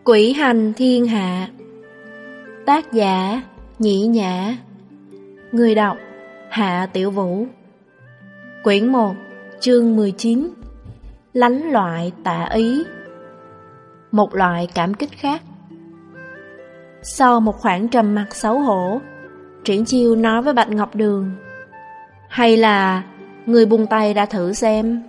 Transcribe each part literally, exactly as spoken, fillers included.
Quỷ hành thiên hạ. Tác giả Nhĩ Nhã. Người đọc Hạ Tiểu Vũ. Quyển một, chương mười chín. Lánh loại tà ý. Một loại cảm kích khác. Sau một khoảng trầm mặc xấu hổ, Triển Chiêu nói với Bạch Ngọc Đường: hay là người buông tay ra thử xem.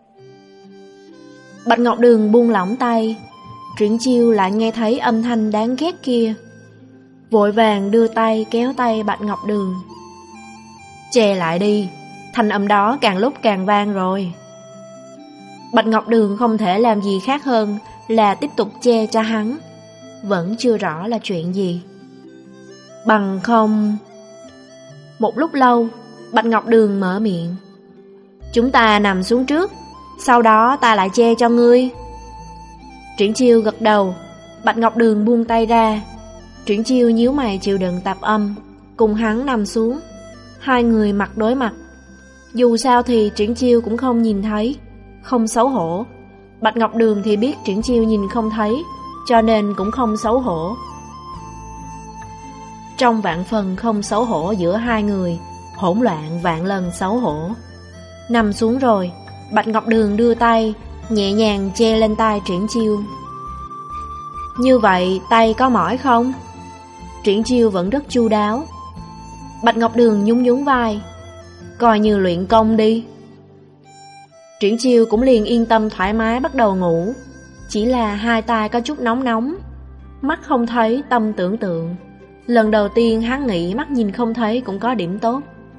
Bạch Ngọc Đường buông lỏng tay. Triển Chiêu lại nghe thấy âm thanh đáng ghét kia, vội vàng đưa tay kéo tay Bạch Ngọc Đường. Che lại đi, thanh âm đó càng lúc càng vang rồi. Bạch Ngọc Đường không thể làm gì khác hơn là tiếp tục che cho hắn. Vẫn chưa rõ là chuyện gì. Bằng không... Một lúc lâu, Bạch Ngọc Đường mở miệng: chúng ta nằm xuống trước, sau đó ta lại che cho ngươi. Triển Chiêu gật đầu. Bạch Ngọc Đường buông tay ra. Triển Chiêu nhíu mày chịu đựng tạp âm, cùng hắn nằm xuống. Hai người mặt đối mặt. Dù sao thì Triển Chiêu cũng không nhìn thấy, không xấu hổ. Bạch Ngọc Đường thì biết Triển Chiêu nhìn không thấy, cho nên cũng không xấu hổ. Trong vạn phần không xấu hổ giữa hai người, hỗn loạn vạn lần xấu hổ. Nằm xuống rồi, Bạch Ngọc Đường đưa tay nhẹ nhàng che lên tay Triển Chiêu. Như vậy tay có mỏi không? Triển Chiêu vẫn rất chu đáo. Bạch Ngọc Đường nhún nhún vai: coi như luyện công đi. Triển Chiêu cũng liền yên tâm thoải mái bắt đầu ngủ. Chỉ là hai tay có chút nóng nóng, mắt không thấy tâm tưởng tượng. Lần đầu tiên hắn nghĩ mắt nhìn không thấy cũng có điểm tốt.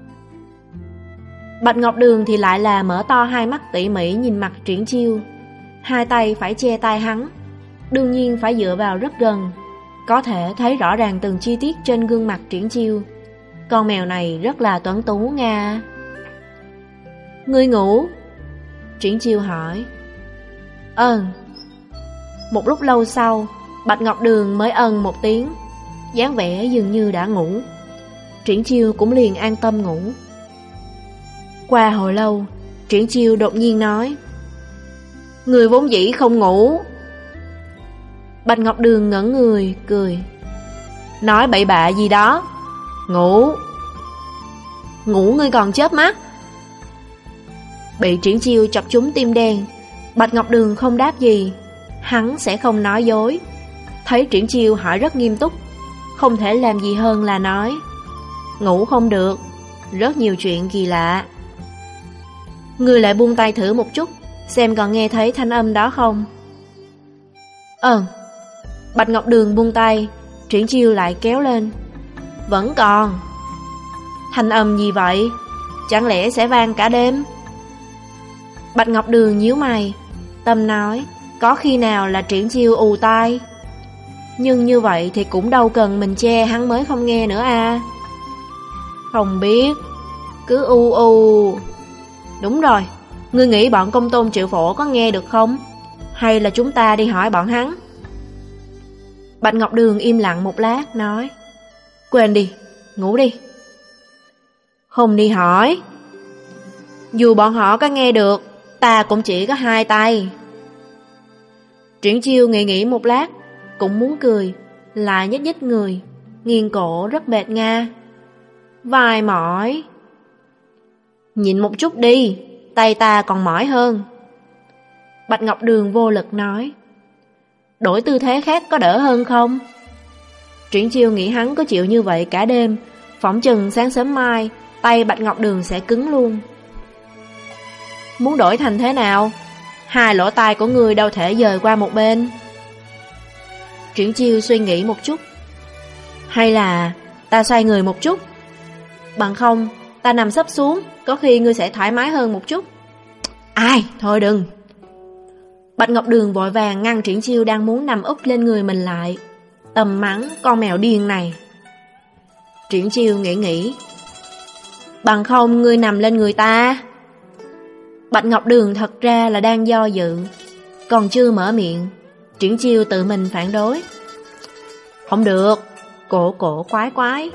Bạch Ngọc Đường thì lại là mở to hai mắt tỉ mỉ nhìn mặt Triển Chiêu. Hai tay phải che tai hắn, đương nhiên phải dựa vào rất gần, có thể thấy rõ ràng từng chi tiết trên gương mặt Triển Chiêu. Con mèo này rất là tuấn tú nga. Ngươi ngủ? Triển Chiêu hỏi. Ừm. Một lúc lâu sau, Bạch Ngọc Đường mới ân một tiếng, dáng vẻ dường như đã ngủ. Triển Chiêu cũng liền an tâm ngủ. Qua hồi lâu, Triển Chiêu đột nhiên nói: người vốn dĩ không ngủ. Bạch Ngọc Đường ngẩn người, cười: nói bậy bạ gì đó. Ngủ. Ngủ ngươi còn chớp mắt. Bị Triển Chiêu chọc trúng tim đen. Bạch Ngọc Đường không đáp gì. Hắn sẽ không nói dối. Thấy Triển Chiêu hỏi rất nghiêm túc, không thể làm gì hơn là nói: ngủ không được, rất nhiều chuyện kỳ lạ. Ngươi lại buông tay thử một chút, xem còn nghe thấy thanh âm đó không. Ờ. Bạch Ngọc Đường buông tay. Triển Chiêu lại kéo lên. Vẫn còn. Thanh âm gì vậy? Chẳng lẽ sẽ vang cả đêm? Bạch Ngọc Đường nhíu mày. Tâm nói: có khi nào là Triển Chiêu ù tai? Nhưng như vậy thì cũng đâu cần mình che hắn mới không nghe nữa à. Không biết, cứ u u. Đúng rồi, ngươi nghĩ bọn Công Tôn Triệu Phổ có nghe được không? Hay là chúng ta đi hỏi bọn hắn? Bạch Ngọc Đường im lặng một lát, nói: quên đi, ngủ đi. Không đi hỏi. Dù bọn họ có nghe được, ta cũng chỉ có hai tay. Triển Chiêu nghĩ nghĩ một lát, cũng muốn cười, lại nhếch nhếch người, nghiêng cổ rất mệt nga. Vai mỏi. Nhịn một chút đi, tay ta còn mỏi hơn. Bạch Ngọc Đường vô lực nói: đổi tư thế khác có đỡ hơn không? Triển Chiêu nghĩ hắn có chịu như vậy cả đêm, phỏng chừng sáng sớm mai tay Bạch Ngọc Đường sẽ cứng luôn. Muốn đổi thành thế nào? Hai lỗ tai của ngươi đâu thể dời qua một bên. Triển Chiêu suy nghĩ một chút. Hay là ta xoay người một chút? Bằng không ta nằm sấp xuống, có khi ngươi sẽ thoải mái hơn một chút. Ai, thôi đừng. Bạch Ngọc Đường vội vàng ngăn Triển Chiêu đang muốn nằm úp lên người mình lại. Tầm mắng con mèo điên này. Triển Chiêu nghĩ nghĩ. Bằng không ngươi nằm lên người ta. Bạch Ngọc Đường thật ra là đang do dự, còn chưa mở miệng, Triển Chiêu tự mình phản đối. Không được, cổ cổ quái quái.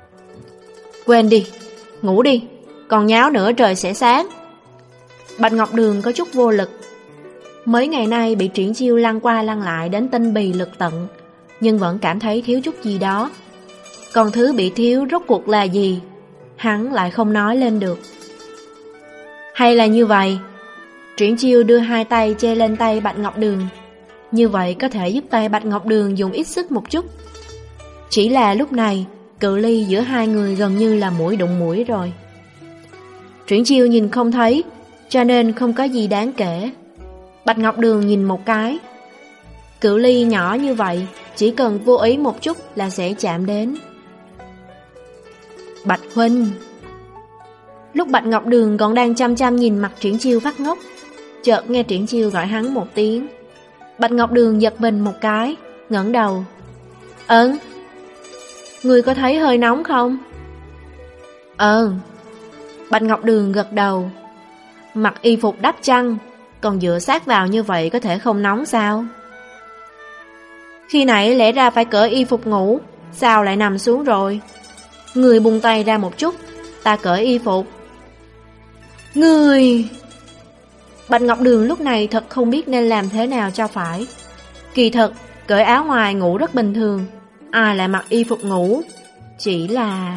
Quên đi, ngủ đi, còn nháo nữa trời sẽ sáng. Bạch Ngọc Đường có chút vô lực. Mấy ngày nay bị Triển Chiêu lăn qua lăn lại đến tinh bì lực tận, nhưng vẫn cảm thấy thiếu chút gì đó. Còn thứ bị thiếu rốt cuộc là gì, hắn lại không nói lên được. Hay là như vậy, Triển Chiêu đưa hai tay che lên tay Bạch Ngọc Đường, như vậy có thể giúp tay Bạch Ngọc Đường dùng ít sức một chút. Chỉ là lúc này, cự ly giữa hai người gần như là mũi đụng mũi rồi. Triển Chiêu nhìn không thấy, cho nên không có gì đáng kể. Bạch Ngọc Đường nhìn một cái. Cự ly nhỏ như vậy, chỉ cần vô ý một chút là sẽ chạm đến. Bạch huynh. Lúc Bạch Ngọc Đường còn đang chăm chăm nhìn mặt Triển Chiêu phát ngốc, chợt nghe Triển Chiêu gọi hắn một tiếng. Bạch Ngọc Đường giật mình một cái, ngẩng đầu. Ơn. Người có thấy hơi nóng không? Ờ. Bạch Ngọc Đường gật đầu. Mặc y phục đắp chăn, còn dựa sát vào như vậy có thể không nóng sao? Khi nãy lẽ ra phải cởi y phục ngủ, sao lại nằm xuống rồi? Người buông tay ra một chút, ta cởi y phục. Người... Bạch Ngọc Đường lúc này thật không biết nên làm thế nào cho phải. Kỳ thật, cởi áo ngoài ngủ rất bình thường, ai lại mặc y phục ngủ? Chỉ là...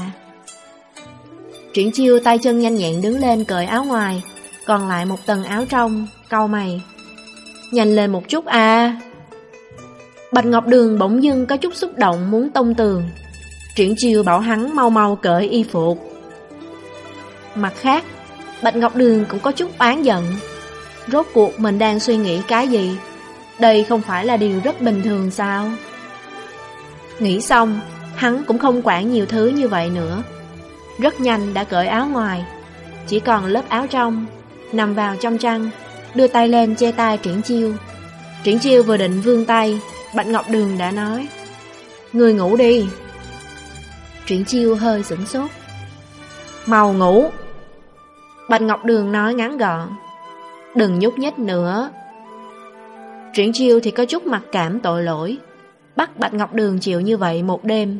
Triển Chiêu tay chân nhanh nhẹn đứng lên cởi áo ngoài, còn lại một tầng áo trong, cau mày. Nhanh lên một chút à. Bạch Ngọc Đường bỗng dưng có chút xúc động muốn tông tường. Triển Chiêu bảo hắn mau mau cởi y phục. Mặt khác, Bạch Ngọc Đường cũng có chút oán giận. Rốt cuộc mình đang suy nghĩ cái gì? Đây không phải là điều rất bình thường sao? Nghĩ xong, hắn cũng không quản nhiều thứ như vậy nữa. Rất nhanh đã cởi áo ngoài, chỉ còn lớp áo trong, nằm vào trong chăn, đưa tay lên che tai Triển Chiêu. Triển Chiêu vừa định vươn tay, Bạch Ngọc Đường đã nói: Người ngủ đi. Triển Chiêu hơi sửng sốt. Mau ngủ. Bạch Ngọc Đường nói ngắn gọn: Đừng nhúc nhích nữa. Triển Chiêu thì có chút mặc cảm tội lỗi, bắt Bạch Ngọc Đường chịu như vậy một đêm.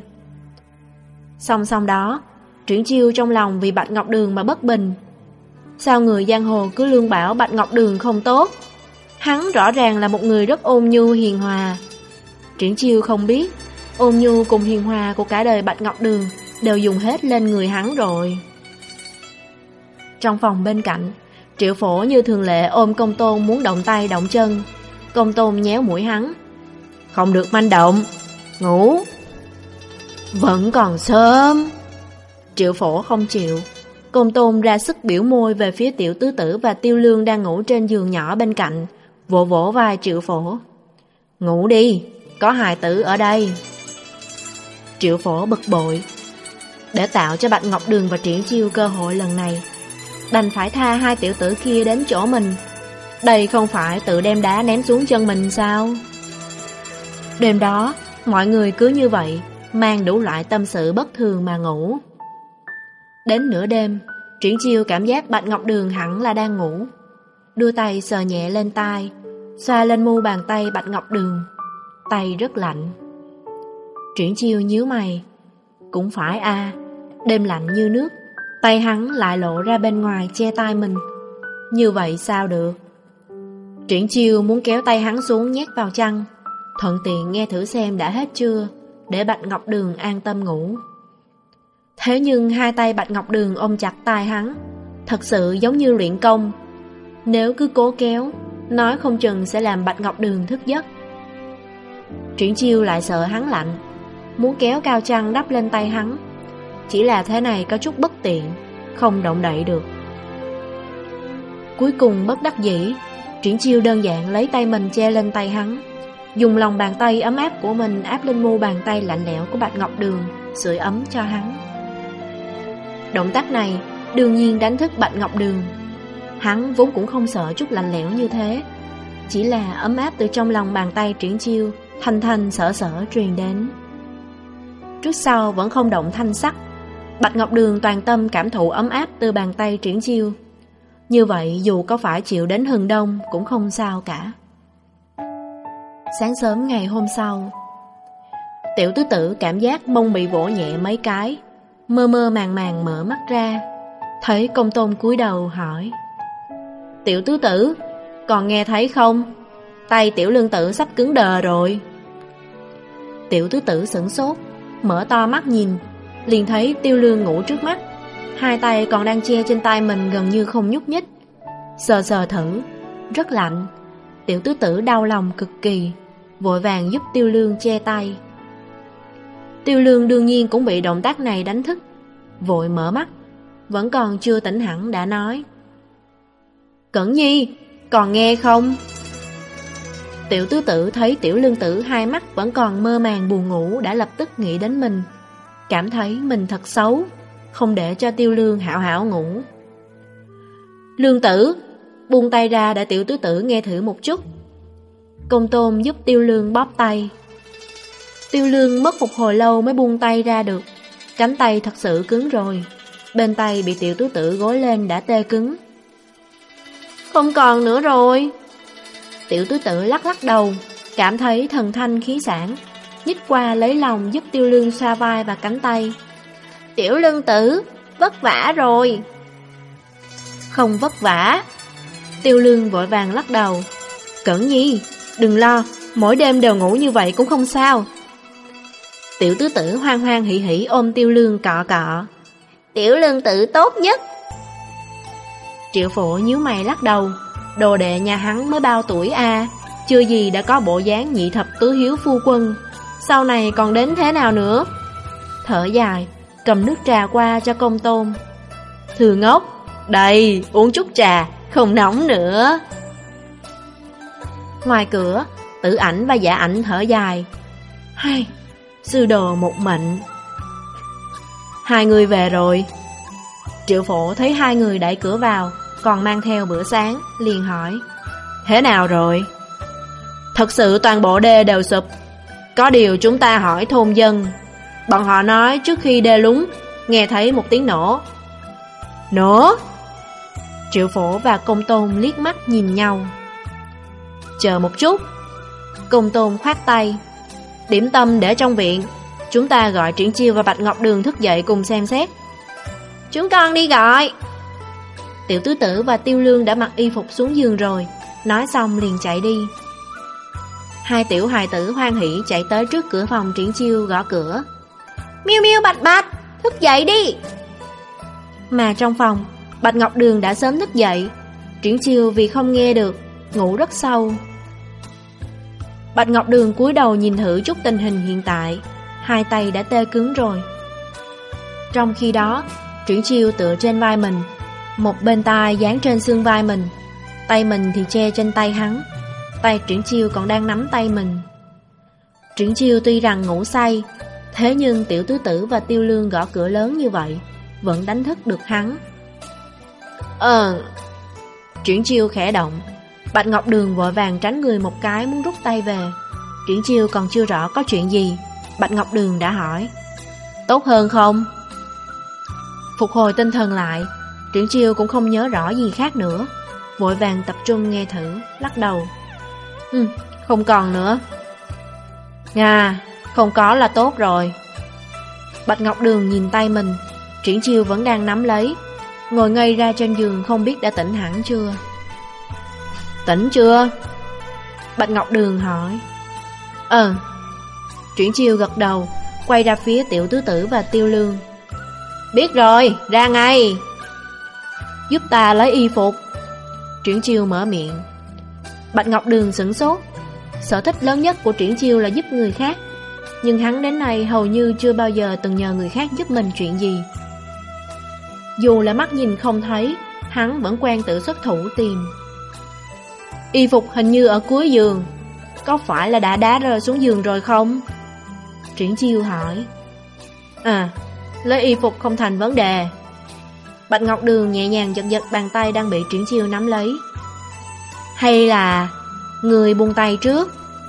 Song song đó, Triển Chiêu trong lòng vì Bạch Ngọc Đường mà bất bình. Sao người giang hồ cứ luôn bảo Bạch Ngọc Đường không tốt? Hắn rõ ràng là một người rất ôn nhu hiền hòa. Triển Chiêu không biết, ôn nhu cùng hiền hòa của cả đời Bạch Ngọc Đường đều dùng hết lên người hắn rồi. Trong phòng bên cạnh, Triệu Phổ như thường lệ ôm Công Tôn muốn động tay động chân. Công Tôn nhéo mũi hắn: Không được manh động, ngủ. Vẫn còn sớm. Triệu Phổ không chịu. Công Tôn ra sức biểu môi về phía Tiểu Tứ Tử và Tiêu Lương đang ngủ trên giường nhỏ bên cạnh, vỗ vỗ vai Triệu Phổ: Ngủ đi, có hài tử ở đây. Triệu Phổ bực bội. Để tạo cho Bạch Ngọc Đường và Triển Chiêu cơ hội lần này, đành phải tha hai tiểu tử kia đến chỗ mình. Đây không phải tự đem đá ném xuống chân mình sao? Đêm đó, mọi người cứ như vậy, mang đủ loại tâm sự bất thường mà ngủ. Đến nửa đêm, Triển Chiêu cảm giác Bạch Ngọc Đường hẳn là đang ngủ. Đưa tay sờ nhẹ lên tai, xoa lên mu bàn tay Bạch Ngọc Đường. Tay rất lạnh. Triển Chiêu nhíu mày. Cũng phải a, à, đêm lạnh như nước, tay hắn lại lộ ra bên ngoài che tai mình. Như vậy sao được? Triển Chiêu muốn kéo tay hắn xuống nhét vào chăn, thuận tiện nghe thử xem đã hết chưa, để Bạch Ngọc Đường an tâm ngủ. Thế nhưng hai tay Bạch Ngọc Đường ôm chặt tai hắn, thật sự giống như luyện công. Nếu cứ cố kéo, nói không chừng sẽ làm Bạch Ngọc Đường thức giấc. Triển Chiêu lại sợ hắn lạnh, muốn kéo cao chăn đắp lên tay hắn. Chỉ là thế này có chút bất tiện, không động đậy được. Cuối cùng bất đắc dĩ, Triển Chiêu đơn giản lấy tay mình che lên tay hắn, dùng lòng bàn tay ấm áp của mình áp lên mu bàn tay lạnh lẽo của Bạch Ngọc Đường, sưởi ấm cho hắn. Động tác này đương nhiên đánh thức Bạch Ngọc Đường. Hắn vốn cũng không sợ chút lạnh lẽo như thế, chỉ là ấm áp từ trong lòng bàn tay Triển Chiêu thanh thanh sở sở truyền đến. Trước sau vẫn không động thanh sắc, Bạch Ngọc Đường toàn tâm cảm thụ ấm áp từ bàn tay Triển Chiêu. Như vậy dù có phải chịu đến hừng đông cũng không sao cả. Sáng sớm ngày hôm sau, Tiểu Tứ Tử cảm giác mông bị vỗ nhẹ mấy cái, mơ mơ màng màng mở mắt ra, thấy Công Tôn cúi đầu hỏi: Tiểu Tứ Tử, còn nghe thấy không? Tay Tiểu Lương Tử sắp cứng đờ rồi. Tiểu Tứ Tử sửng sốt, mở to mắt nhìn, liền thấy Tiêu Lương ngủ trước mắt, hai tay còn đang che trên tay mình gần như không nhúc nhích. Sờ sờ thử, rất lạnh. Tiểu Tứ Tử đau lòng cực kỳ, vội vàng giúp Tiêu Lương che tay. Tiêu Lương đương nhiên cũng bị động tác này đánh thức, vội mở mắt, vẫn còn chưa tỉnh hẳn đã nói: Cẩn Nhi, còn nghe không? Tiểu Tứ Tử thấy Tiểu Lương Tử hai mắt vẫn còn mơ màng buồn ngủ, đã lập tức nghĩ đến mình, cảm thấy mình thật xấu, không để cho Tiêu Lương hảo hảo ngủ. Lương Tử, buông tay ra để Tiểu Tứ Tử nghe thử một chút. Công Tôn giúp Tiêu Lương bóp tay. Tiêu Lương mất một hồi lâu mới buông tay ra được, cánh tay thật sự cứng rồi, bên tay bị Tiểu Tứ Tử gối lên đã tê cứng. Không còn nữa rồi. Tiểu Tứ Tử lắc lắc đầu, cảm thấy thần thanh khí sảng, nhích qua lấy lòng giúp Tiêu Lương xoa vai và cánh tay. Tiểu Lương Tử, vất vả rồi. Không vất vả. Tiêu Lương vội vàng lắc đầu. Cẩn Nhi, đừng lo, mỗi đêm đều ngủ như vậy cũng không sao. Tiểu Tứ Tử hoan hoan hỉ hỉ ôm Tiêu Lương cọ cọ. Tiểu Lương Tử tốt nhất. Triệu Phổ nhíu mày lắc đầu. Đồ đệ nhà hắn mới bao tuổi a, chưa gì đã có bộ dáng nhị thập tứ hiếu phu quân, sau này còn đến thế nào nữa? Thở dài, cầm nước trà qua cho Công Tôn. Thư ngốc, đây, uống chút trà, không nóng nữa. Ngoài cửa, Tử Ảnh và Dạ Ảnh thở dài. Hay, sư đồ một mệnh. Hai người về rồi. Triệu Phổ thấy hai người đẩy cửa vào, còn mang theo bữa sáng, liền hỏi: Thế nào rồi? Thật sự toàn bộ đê đều sụp. Có điều chúng ta hỏi thôn dân, bọn họ nói trước khi đê lún, nghe thấy một tiếng nổ. Nổ? Triệu Phổ và Công Tôn liếc mắt nhìn nhau. Chờ một chút. Công Tôn khoát tay. Điểm tâm để trong viện, chúng ta gọi Triển Chiêu và Bạch Ngọc Đường thức dậy cùng xem xét. Chúng con đi gọi. Tiểu Tứ Tử và Tiêu Lương đã mặc y phục xuống giường rồi, nói xong liền chạy đi. Hai tiểu hài tử hoan hỉ chạy tới trước cửa phòng Triển Chiêu gõ cửa. Miêu Miêu Bạch Bạch, thức dậy đi. Mà trong phòng, Bạch Ngọc Đường đã sớm thức dậy. Triển Chiêu vì không nghe được, ngủ rất sâu. Bạch Ngọc Đường cúi đầu nhìn thử chút tình hình hiện tại, hai tay đã tê cứng rồi. Trong khi đó, Triển Chiêu tựa trên vai mình, một bên tai dán trên xương vai mình, tay mình thì che trên tay hắn, tay Triển Chiêu còn đang nắm tay mình. Triển Chiêu tuy rằng ngủ say, thế nhưng Tiểu Tứ Tử và Tiêu Lương gõ cửa lớn như vậy, vẫn đánh thức được hắn. Ờ... Triển Chiêu khẽ động. Bạch Ngọc Đường vội vàng tránh người một cái muốn rút tay về. Triển Chiêu còn chưa rõ có chuyện gì, Bạch Ngọc Đường đã hỏi: Tốt hơn không? Phục hồi tinh thần lại, Triển Chiêu cũng không nhớ rõ gì khác nữa, vội vàng tập trung nghe thử, lắc đầu. Ừ, không còn nữa. Nga, không có là tốt rồi. Bạch Ngọc Đường nhìn tay mình, Triển Chiêu vẫn đang nắm lấy, ngồi ngây ra trên giường không biết đã tỉnh hẳn chưa. Tỉnh chưa? Bạch Ngọc Đường hỏi. Ờ. Triển Chiêu gật đầu, quay ra phía Tiểu Tứ Tử và Tiêu Lương. Biết rồi, ra ngay. Giúp ta lấy y phục. Triển Chiêu mở miệng. Bạch Ngọc Đường sửng sốt. Sở thích lớn nhất của Triển Chiêu là giúp người khác, nhưng hắn đến nay hầu như chưa bao giờ từng nhờ người khác giúp mình chuyện gì. Dù là mắt nhìn không thấy, hắn vẫn quen tự xuất thủ tìm. Y phục hình như ở cuối giường, có phải là đã đá rơi xuống giường rồi không? Triển Chiêu hỏi. À, lấy y phục không thành vấn đề. Bạch Ngọc Đường nhẹ nhàng giật giật bàn tay đang bị Triển Chiêu nắm lấy. Hay là người buông tay trước?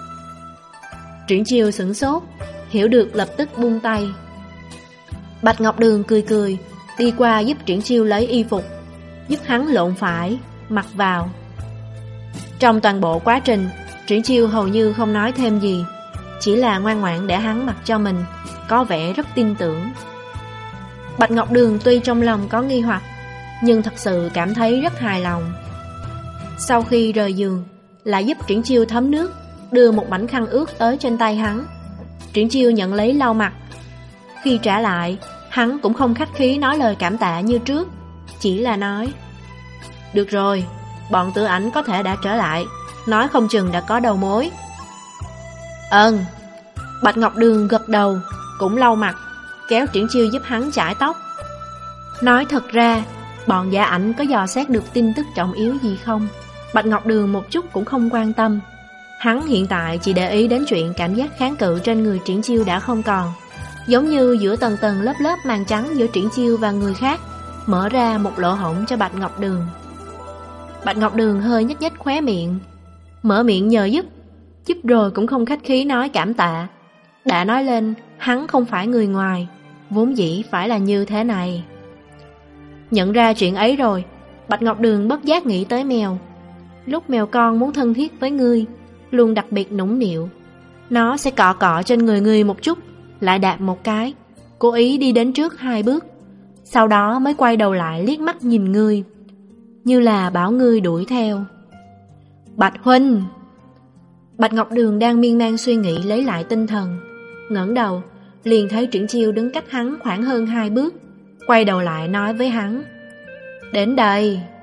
Triển Chiêu sửng sốt, hiểu được lập tức buông tay. Bạch Ngọc Đường cười cười, đi qua giúp Triển Chiêu lấy y phục, giúp hắn lộn phải, mặc vào. Trong toàn bộ quá trình, Triển Chiêu hầu như không nói thêm gì, chỉ là ngoan ngoãn để hắn mặc cho mình, có vẻ rất tin tưởng. Bạch Ngọc Đường tuy trong lòng có nghi hoặc, nhưng thật sự cảm thấy rất hài lòng. Sau khi rời giường, lại giúp Triển Chiêu thấm nước, đưa một mảnh khăn ướt tới trên tay hắn. Triển Chiêu nhận lấy lau mặt. Khi trả lại, hắn cũng không khách khí nói lời cảm tạ như trước, chỉ là nói: được rồi, bọn Tử Ảnh có thể đã trở lại, nói không chừng đã có đầu mối. Ơn. Bạch Ngọc Đường gật đầu, cũng lau mặt, kéo Triển Chiêu giúp hắn chải tóc. Nói thật ra, bọn Giả Ảnh có dò xét được tin tức trọng yếu gì không, Bạch Ngọc Đường một chút cũng không quan tâm. Hắn hiện tại chỉ để ý đến chuyện cảm giác kháng cự trên người Triển Chiêu đã không còn, giống như giữa tầng tầng lớp lớp màn trắng giữa Triển Chiêu và người khác, mở ra một lỗ hổng cho Bạch Ngọc Đường. Bạch Ngọc Đường hơi nhếch nhếch khóe miệng, mở miệng nhờ giúp, giúp rồi cũng không khách khí nói cảm tạ. Đã nói lên, hắn không phải người ngoài, vốn dĩ phải là như thế này. Nhận ra chuyện ấy rồi, Bạch Ngọc Đường bất giác nghĩ tới mèo. Lúc mèo con muốn thân thiết với ngươi, luôn đặc biệt nũng nịu. Nó sẽ cọ cọ trên người ngươi một chút, lại đạp một cái, cố ý đi đến trước hai bước, sau đó mới quay đầu lại liếc mắt nhìn ngươi, như là bảo ngươi đuổi theo. Bạch huynh! Bạch Ngọc Đường đang miên man suy nghĩ lấy lại tinh thần, ngẩng đầu, liền thấy Triển Chiêu đứng cách hắn khoảng hơn hai bước, quay đầu lại nói với hắn: đến đây.